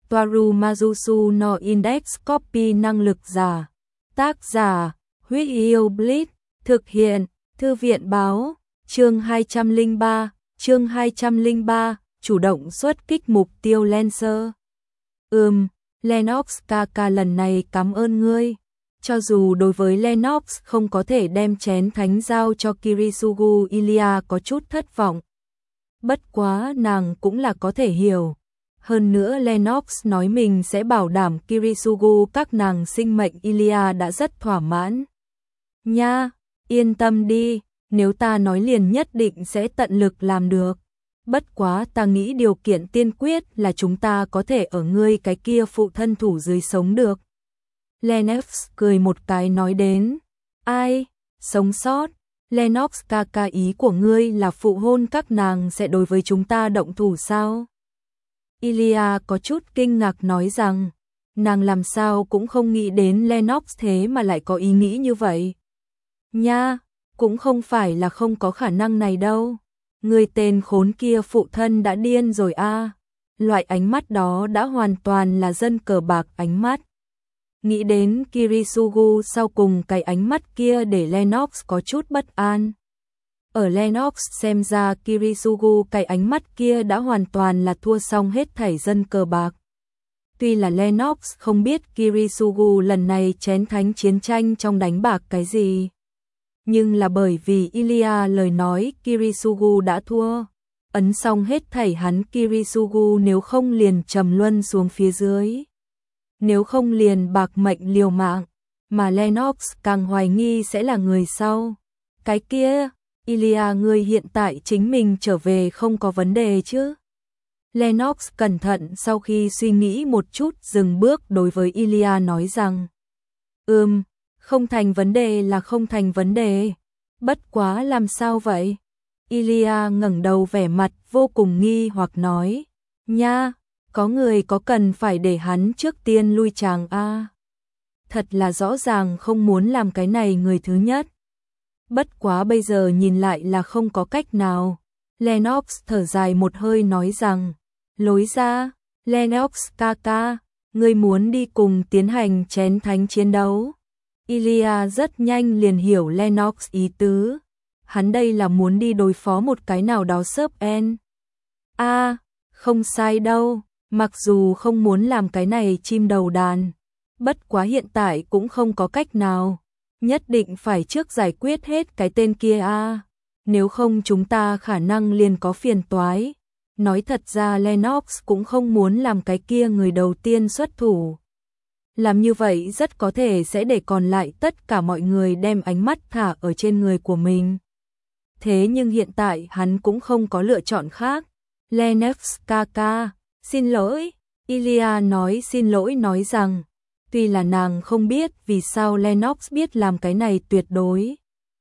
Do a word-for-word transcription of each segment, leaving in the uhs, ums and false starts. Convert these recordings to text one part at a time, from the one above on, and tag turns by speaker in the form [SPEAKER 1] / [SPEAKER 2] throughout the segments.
[SPEAKER 1] Toaru Majusu no Index Copy năng lực giả. Tác giả, Huyết Yêu Blitz, thực hiện, Thư viện báo, chương hai trăm lẻ ba, chương hai trăm lẻ ba, chủ động xuất kích mục tiêu Lancer. Ừm, Lennox ca ca lần này cảm ơn ngươi. Cho dù đối với Lennox không có thể đem chén thánh giao cho Kirisugu, Ilya có chút thất vọng. Bất quá nàng cũng là có thể hiểu. Hơn nữa Lennox nói mình sẽ bảo đảm Kirisugu các nàng sinh mệnh, Ilya đã rất thỏa mãn. Nha, yên tâm đi, nếu ta nói liền nhất định sẽ tận lực làm được. Bất quá ta nghĩ điều kiện tiên quyết là chúng ta có thể ở ngươi cái kia phụ thân thủ dưới sống được. Lennox cười một cái nói đến. Ai? Sống sót? Lennox ca ca, ý của ngươi là phụ hôn các nàng sẽ đối với chúng ta động thủ sao? Ilya có chút kinh ngạc nói rằng, nàng làm sao cũng không nghĩ đến Lennox thế mà lại có ý nghĩ như vậy. Nha, cũng không phải là không có khả năng này đâu. Người tên khốn kia phụ thân đã điên rồi a. À. Loại ánh mắt đó đã hoàn toàn là dân cờ bạc ánh mắt. Nghĩ đến Kirisugu sau cùng, cái ánh mắt kia để Lennox có chút bất an. Ở Lennox xem ra Kirisugu cái ánh mắt kia đã hoàn toàn là thua xong hết thảy dân cờ bạc. Tuy là Lennox không biết Kirisugu lần này chén thánh chiến tranh trong đánh bạc cái gì, nhưng là bởi vì Ilya lời nói Kirisugu đã thua, ấn xong hết thảy hắn Kirisugu nếu không liền trầm luân xuống phía dưới, nếu không liền bạc mệnh liều mạng, mà Lennox càng hoài nghi sẽ là người sau. Cái kia, Ilya ngươi hiện tại chính mình trở về không có vấn đề chứ? Lennox cẩn thận sau khi suy nghĩ một chút dừng bước đối với Ilya nói rằng, ừm, không thành vấn đề là không thành vấn đề. Bất quá làm sao vậy? Ilya ngẩng đầu vẻ mặt vô cùng nghi hoặc nói, nha, có người có cần phải để hắn trước tiên lui tràng a? À? Thật là rõ ràng không muốn làm cái này người thứ nhất. Bất quá bây giờ nhìn lại là không có cách nào. Lennox thở dài một hơi nói rằng, lối ra, Lennox ca ca, ngươi muốn đi cùng tiến hành chén thánh chiến đấu. Ilya rất nhanh liền hiểu Lennox ý tứ. Hắn đây là muốn đi đối phó một cái nào đó sớp en. A, à, không sai đâu, mặc dù không muốn làm cái này chim đầu đàn. Bất quá hiện tại cũng không có cách nào. Nhất định phải trước giải quyết hết cái tên kia a. À. Nếu không chúng ta khả năng liền có phiền toái. Nói thật ra Lennox cũng không muốn làm cái kia người đầu tiên xuất thủ. Làm như vậy rất có thể sẽ để còn lại tất cả mọi người đem ánh mắt thả ở trên người của mình. Thế nhưng hiện tại hắn cũng không có lựa chọn khác. Lennox ca ca, xin lỗi. Ilya nói xin lỗi nói rằng, tuy là nàng không biết vì sao Lennox biết làm cái này tuyệt đối.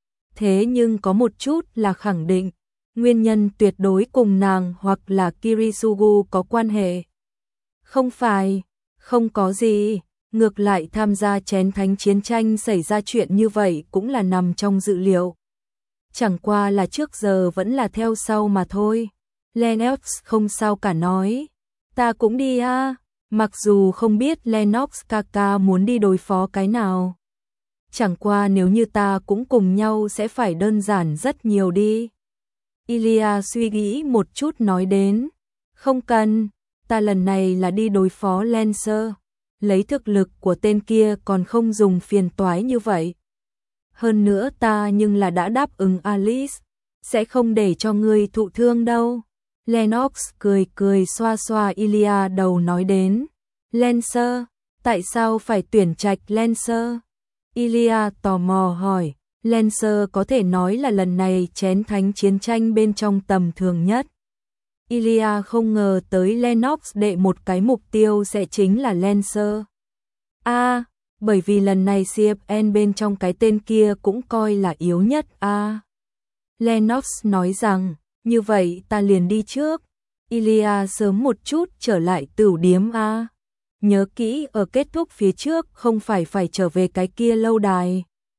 [SPEAKER 1] Thế nhưng có một chút là khẳng định, nguyên nhân tuyệt đối cùng nàng hoặc là Kirisugu có quan hệ. Không phải, không có gì, ngược lại tham gia chén thánh chiến tranh xảy ra chuyện như vậy cũng là nằm trong dự liệu. Chẳng qua là trước giờ vẫn là theo sau mà thôi. Lennox không sao cả nói, ta cũng đi a. À. Mặc dù không biết Lennox ca ca muốn đi đối phó cái nào. Chẳng qua nếu như ta cũng cùng nhau sẽ phải đơn giản rất nhiều đi. Ilya suy nghĩ một chút nói đến, không cần, ta lần này là đi đối phó Lancer. Lấy thực lực của tên kia còn không dùng phiền toái như vậy. Hơn nữa ta nhưng là đã đáp ứng Alice, sẽ không để cho ngươi thụ thương đâu. Lennox cười cười xoa xoa Ilya đầu nói đến, Lancer, tại sao phải tuyển trạch Lancer? Ilya tò mò hỏi, Lancer có thể nói là lần này chén thánh chiến tranh bên trong tầm thường nhất. Ilya không ngờ tới Lennox đệ một cái mục tiêu sẽ chính là Lancer. A, à, bởi vì lần này xê ép en bên trong cái tên kia cũng coi là yếu nhất a. À. Lennox nói rằng, như vậy ta liền đi trước. Ilya sớm một chút trở lại tửu điếm a. À. Nhớ kỹ ở kết thúc phía trước không phải phải trở về cái kia lâu đài.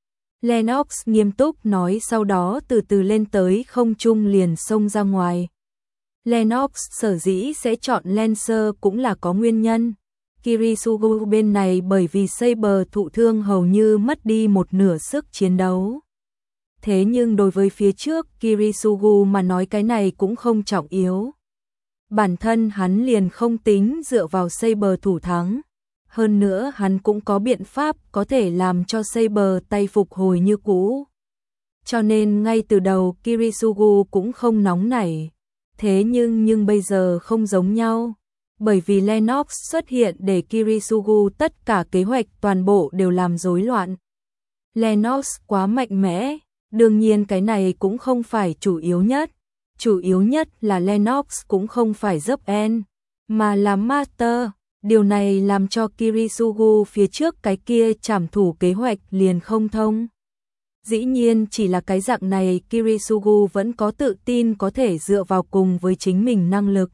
[SPEAKER 1] Lennox nghiêm túc nói, sau đó từ từ lên tới không trung liền xông ra ngoài. Lennox sở dĩ sẽ chọn Lancer cũng là có nguyên nhân. Kirisugu bên này bởi vì Saber thụ thương hầu như mất đi một nửa sức chiến đấu. Thế nhưng đối với phía trước Kirisugu mà nói cái này cũng không trọng yếu. Bản thân hắn liền không tính dựa vào Saber thủ thắng. Hơn nữa hắn cũng có biện pháp có thể làm cho Saber tay phục hồi như cũ. Cho nên ngay từ đầu Kirisugu cũng không nóng nảy. Thế nhưng nhưng bây giờ không giống nhau. Bởi vì Lennox xuất hiện để Kirisugu tất cả kế hoạch toàn bộ đều làm rối loạn. Lennox quá mạnh mẽ, đương nhiên cái này cũng không phải chủ yếu nhất. Chủ yếu nhất là Lennox cũng không phải dấp en, mà là Master. Điều này làm cho Kirisugu phía trước cái kia trảm thủ kế hoạch liền không thông. Dĩ nhiên chỉ là cái dạng này Kirisugu vẫn có tự tin có thể dựa vào cùng với chính mình năng lực.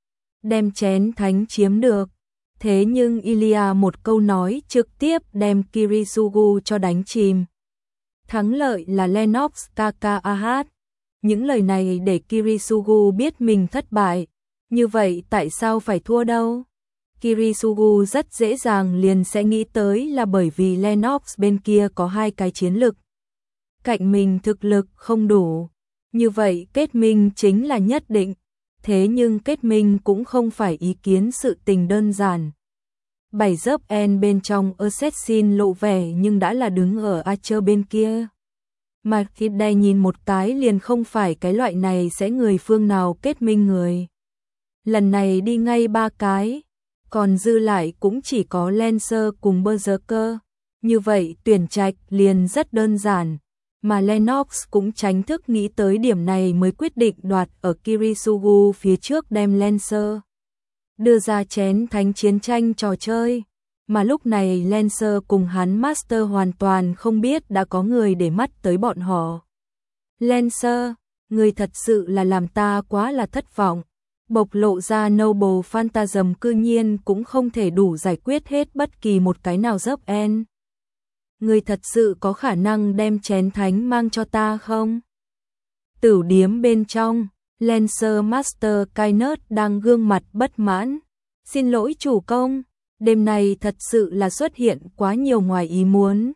[SPEAKER 1] Đem chén thánh chiếm được. Thế nhưng Ilya một câu nói trực tiếp đem Kirisugu cho đánh chìm. Thắng lợi là Lennox ca ca a hát. Những lời này để Kirisugu biết mình thất bại. Như vậy tại sao phải thua đâu? Kirisugu rất dễ dàng liền sẽ nghĩ tới là bởi vì Lennox bên kia có hai cái chiến lực. Cạnh mình thực lực không đủ. Như vậy kết minh chính là nhất định. Thế nhưng kết minh cũng không phải ý kiến sự tình đơn giản. Bảy dấp en bên trong Assassin lộ vẻ nhưng đã là đứng ở Archer bên kia. Mà khi đây nhìn một cái liền không phải cái loại này sẽ người phương nào kết minh người. Lần này đi ngay ba cái. Còn dư lại cũng chỉ có Lancer cùng Berserker. Như vậy tuyển trạch liền rất đơn giản. Mà Lennox cũng tránh thức nghĩ tới điểm này mới quyết định đoạt ở Kirisugu phía trước đem Lancer đưa ra chén thánh chiến tranh trò chơi. Mà lúc này Lancer cùng hắn Master hoàn toàn không biết đã có người để mắt tới bọn họ. Lancer, người thật sự là làm ta quá là thất vọng. Bộc lộ ra Noble Phantasm cư nhiên cũng không thể đủ giải quyết hết bất kỳ một cái nào dấp en. Người thật sự có khả năng đem chén thánh mang cho ta không? Tửu điếm bên trong, Lancer Master Kainet đang gương mặt bất mãn. Xin lỗi chủ công, đêm nay thật sự là xuất hiện quá nhiều ngoài ý muốn.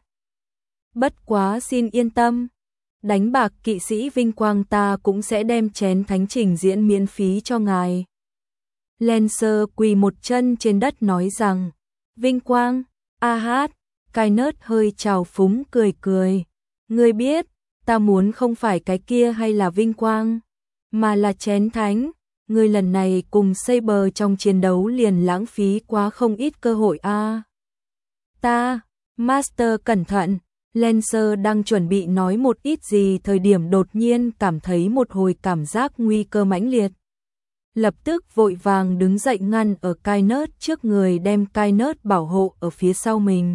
[SPEAKER 1] Bất quá xin yên tâm, đánh bạc kỵ sĩ vinh quang ta cũng sẽ đem chén thánh trình diễn miễn phí cho ngài. Lancer quỳ một chân trên đất nói rằng, vinh quang, a hát. Kainet hơi trào phúng cười cười. Ngươi biết, ta muốn không phải cái kia hay là vinh quang, mà là chén thánh. Ngươi lần này cùng Saber trong chiến đấu liền lãng phí quá không ít cơ hội a. À. Ta, Master cẩn thận. Lancer đang chuẩn bị nói một ít gì thời điểm đột nhiên cảm thấy một hồi cảm giác nguy cơ mãnh liệt. Lập tức vội vàng đứng dậy ngăn ở Kainet trước người đem Kainet bảo hộ ở phía sau mình.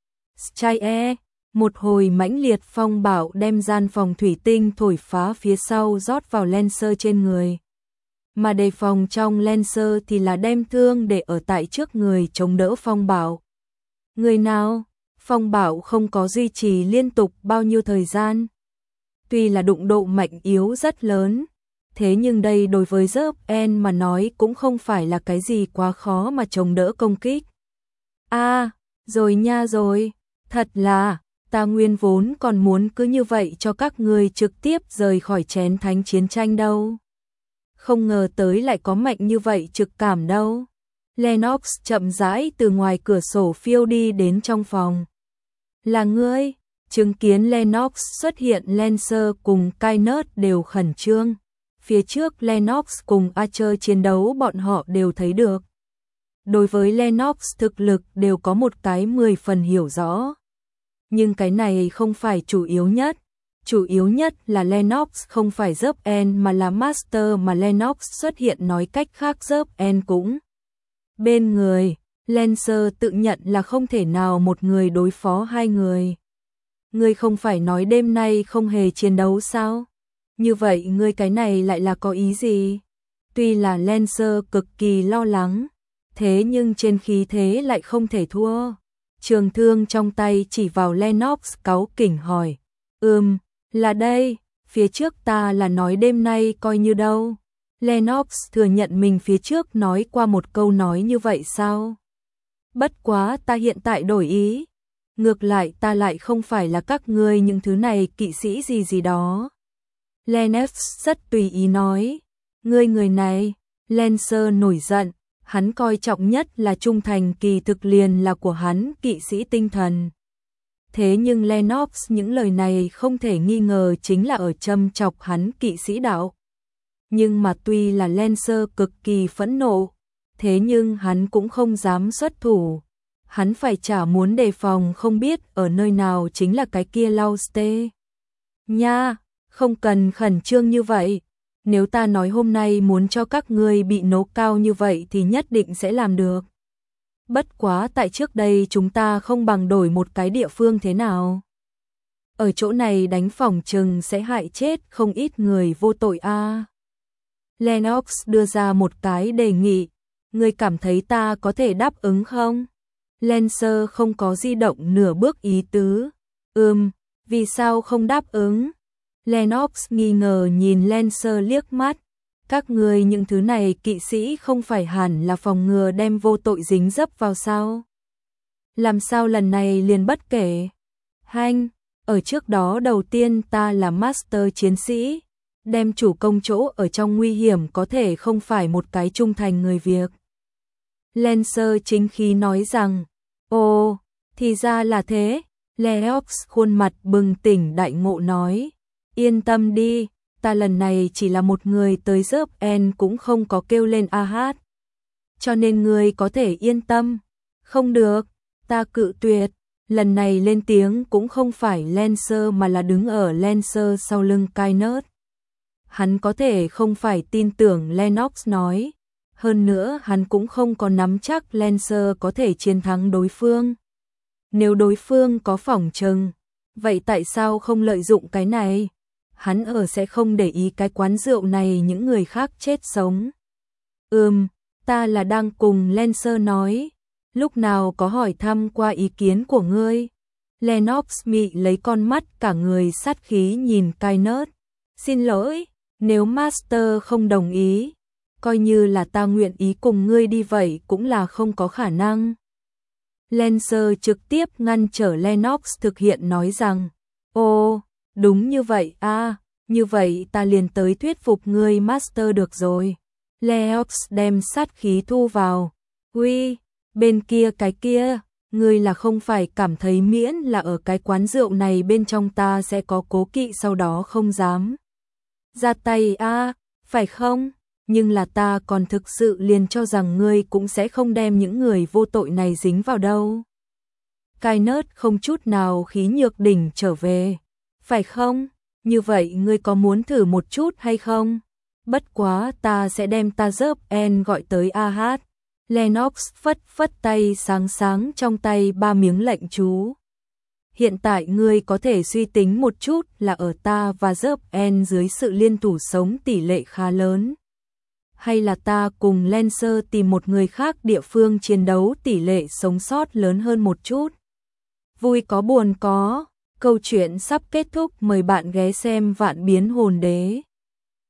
[SPEAKER 1] Strike, một hồi mãnh liệt phong bạo đem gian phòng thủy tinh thổi phá phía sau rót vào Lancer trên người. Mà đề phòng trong Lancer thì là đem thương để ở tại trước người chống đỡ phong bạo. Người nào? Phong bạo không có duy trì liên tục bao nhiêu thời gian. Tuy là đụng độ mạnh yếu rất lớn, thế nhưng đây đối với dấp en mà nói cũng không phải là cái gì quá khó mà chống đỡ công kích. A, à, rồi nha rồi. Thật là, ta nguyên vốn còn muốn cứ như vậy cho các người trực tiếp rời khỏi chén thánh chiến tranh đâu. Không ngờ tới lại có mạnh như vậy trực cảm đâu. Lennox chậm rãi từ ngoài cửa sổ phiêu đi đến trong phòng. Là ngươi, chứng kiến Lennox xuất hiện Lancer cùng Kainet đều khẩn trương. Phía trước Lennox cùng Archer chiến đấu bọn họ đều thấy được. Đối với Lennox thực lực đều có một cái mười phần hiểu rõ. Nhưng cái này không phải chủ yếu nhất. Chủ yếu nhất là Lennox không phải dấp en mà là Master mà Lennox xuất hiện nói cách khác dấp en cũng. Bên người, Lancer tự nhận là không thể nào một người đối phó hai người. Ngươi không phải nói đêm nay không hề chiến đấu sao? Như vậy ngươi cái này lại là có ý gì? Tuy là Lancer cực kỳ lo lắng, thế nhưng trên khí thế lại không thể thua. Trường thương trong tay chỉ vào Lennox cáu kỉnh hỏi. Ừm, là đây, phía trước ta là nói đêm nay coi như đâu. Lennox thừa nhận mình phía trước nói qua một câu nói như vậy sao? Bất quá ta hiện tại đổi ý. Ngược lại ta lại không phải là các ngươi những thứ này kỵ sĩ gì gì đó. Lennox rất tùy ý nói. Ngươi người này, Lancer nổi giận, hắn coi trọng nhất là trung thành kỳ thực liền là của hắn kỵ sĩ tinh thần. Thế nhưng Lennox những lời này không thể nghi ngờ chính là ở châm chọc hắn kỵ sĩ đạo. Nhưng mà tuy là Lancer cực kỳ phẫn nộ, thế nhưng hắn cũng không dám xuất thủ. Hắn phải chả muốn đề phòng không biết ở nơi nào chính là cái kia Lauste. Nha, không cần khẩn trương như vậy. Nếu ta nói hôm nay muốn cho các ngươi bị nấu cao như vậy thì nhất định sẽ làm được. Bất quá tại trước đây chúng ta không bằng đổi một cái địa phương thế nào. Ở chỗ này đánh phỏng chừng sẽ hại chết không ít người vô tội a. À. Lennox đưa ra một cái đề nghị. Ngươi cảm thấy ta có thể đáp ứng không? Lancer không có di động nửa bước ý tứ. Ừm, vì sao không đáp ứng? Lennox nghi ngờ nhìn Lancer liếc mắt. Các ngươi những thứ này kỵ sĩ không phải hẳn là phòng ngừa đem vô tội dính dấp vào sao? Làm sao lần này liền bất kể? Hanh, ở trước đó đầu tiên ta là master chiến sĩ. Đem chủ công chỗ ở trong nguy hiểm có thể không phải một cái trung thành người việc. Lancer chính khí nói rằng, ồ, thì ra là thế. Lennox khuôn mặt bừng tỉnh đại ngộ nói, yên tâm đi, ta lần này chỉ là một người tới giúp en cũng không có kêu lên a hát. Cho nên ngươi có thể yên tâm. Không được, ta cự tuyệt. Lần này lên tiếng cũng không phải Lancer mà là đứng ở Lancer sau lưng Kyneth. Hắn có thể không phải tin tưởng Lennox nói. Hơn nữa hắn cũng không có nắm chắc Lancer có thể chiến thắng đối phương. Nếu đối phương có phỏng chừng, vậy tại sao không lợi dụng cái này? Hắn ở sẽ không để ý cái quán rượu này những người khác chết sống. Ừm, ta là đang cùng Lancer nói. Lúc nào có hỏi thăm qua ý kiến của ngươi? Lennox mị lấy con mắt cả người sát khí nhìn Kyneth. Xin lỗi, nếu Master không đồng ý, coi như là ta nguyện ý cùng ngươi đi vậy cũng là không có khả năng. Lancer trực tiếp ngăn trở Lennox thực hiện nói rằng, ồ, đúng như vậy à, như vậy ta liền tới thuyết phục ngươi Master được rồi. Lennox đem sát khí thu vào. Uy, bên kia cái kia, ngươi là không phải cảm thấy miễn là ở cái quán rượu này bên trong ta sẽ có cố kỵ sau đó không dám ra tay à, phải không? Nhưng là ta còn thực sự liền cho rằng ngươi cũng sẽ không đem những người vô tội này dính vào đâu. Kyneth không chút nào khí nhược đỉnh trở về. Phải không? Như vậy ngươi có muốn thử một chút hay không? Bất quá ta sẽ đem ta dớp en gọi tới a hát. Lennox phất phất tay sáng sáng trong tay ba miếng lệnh chú. Hiện tại ngươi có thể suy tính một chút là ở ta và dớp en dưới sự liên thủ sống tỷ lệ khá lớn. Hay là ta cùng Lancer tìm một người khác địa phương chiến đấu tỷ lệ sống sót lớn hơn một chút. Vui có buồn có, câu chuyện sắp kết thúc, mời bạn ghé xem Vạn Biến Hồn Đế.